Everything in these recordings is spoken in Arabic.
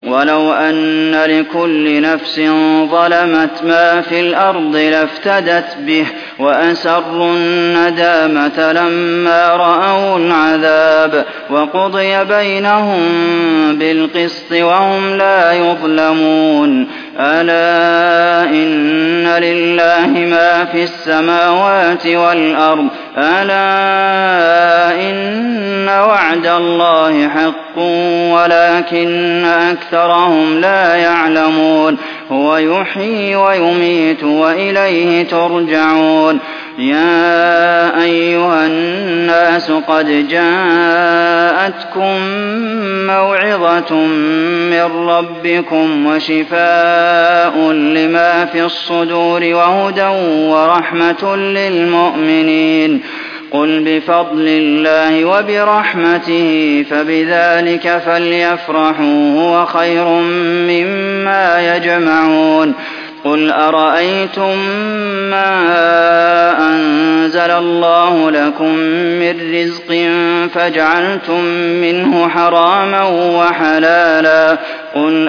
وَلَوْ أَنَّ لِكُلِّ نَفْسٍ ظَلَمَتْ مَا فِي الْأَرْضِ لَافْتَدَتْ بِهِ وَأَسَرُّوا النَّدَامَةَ لَمَّا رَأَوُا الْعَذَابَ وَقُضِيَ بَيْنَهُم بِالْقِسْطِ وَهُمْ لَا يُظْلَمُونَ أَلَا إِنَّ لِلَّهِ مَا فِي السَّمَاوَاتِ وَالْأَرْضِ أَلَا إِنَّ وَعْدَ اللَّهِ حَقٌّ وَلَٰكِنَّ أَكْثَرَهُمْ لَا يَعْلَمُونَ هُوَ يُحْيِي وَيُمِيتُ وَإِلَيْهِ تُرْجَعُونَ يَا أَيُّهَا النَّاسُ قَدْ جَاءَتْكُم مَّوْعِظَةٌ مِّن رَّبِّكُمْ وَشِفَاءٌ لِّمَا فِي الصُّدُورِ وَهُدًى وَرَحْمَةٌ لِّلْمُؤْمِنِينَ قُلْ بِفَضْلِ اللَّهِ وَبِرَحْمَتِهِ فَبِذَٰلِكَ فَلْيَفْرَحُوا هُوَ خَيْرٌ مِّمَّا يَجْمَعُونَ قُلْ أَرَأَيْتُم مَّا أَنزَلَ اللَّهُ لَكُم مِّن رِّزْقٍ فَجَعَلْتُم مِّنْهُ حَرَامًا وَحَلَالًا قُلْ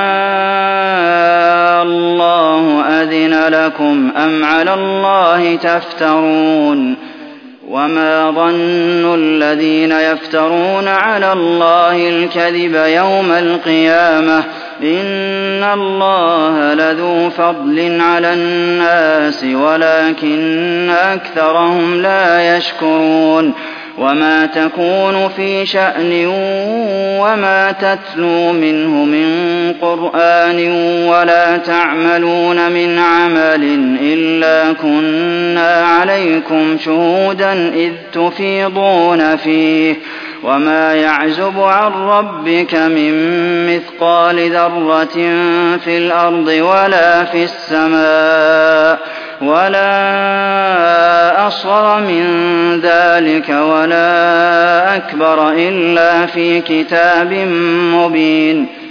اللَّهُ أَذِنَ لَكُمْ أَمْ عَلَى اللَّهِ تَفْتَرُونَ وَمَا ظَنُّ الَّذِينَ يَفْتَرُونَ عَلَى اللَّهِ الْكَذِبَ يَوْمَ الْقِيَامَةِ ۗ إِنَّ اللَّهَ لَذُو فَضْلٍ عَلَى النَّاسِ وَلَٰكِنَّ أَكْثَرَهُمْ لَا يَشْكُرُونَ وَمَا تَكُونُ فِي شَأْنٍ وَمَا تَتْلُو مِنْهُ مِن قُرْآنٍ وَلَا تَعْمَلُونَ مِنْ عَمَلٍ إِلَّا كُنَّا عَلَيْكُمْ شُهُودًا إِذْ تُفِيضُونَ فِيهِ وَمَا يَعْزُبُ عَن رَّبِّكَ مِن مِّثْقَالِ ذَرَّةٍ فِي الْأَرْضِ وَلَا فِي السَّمَاءِ وَلَا أَصْغَرَ مِن ذَٰلِكَ وَلَا أَكْبَرَ إِلَّا فِي كِتَابٍ مُّبِينٍ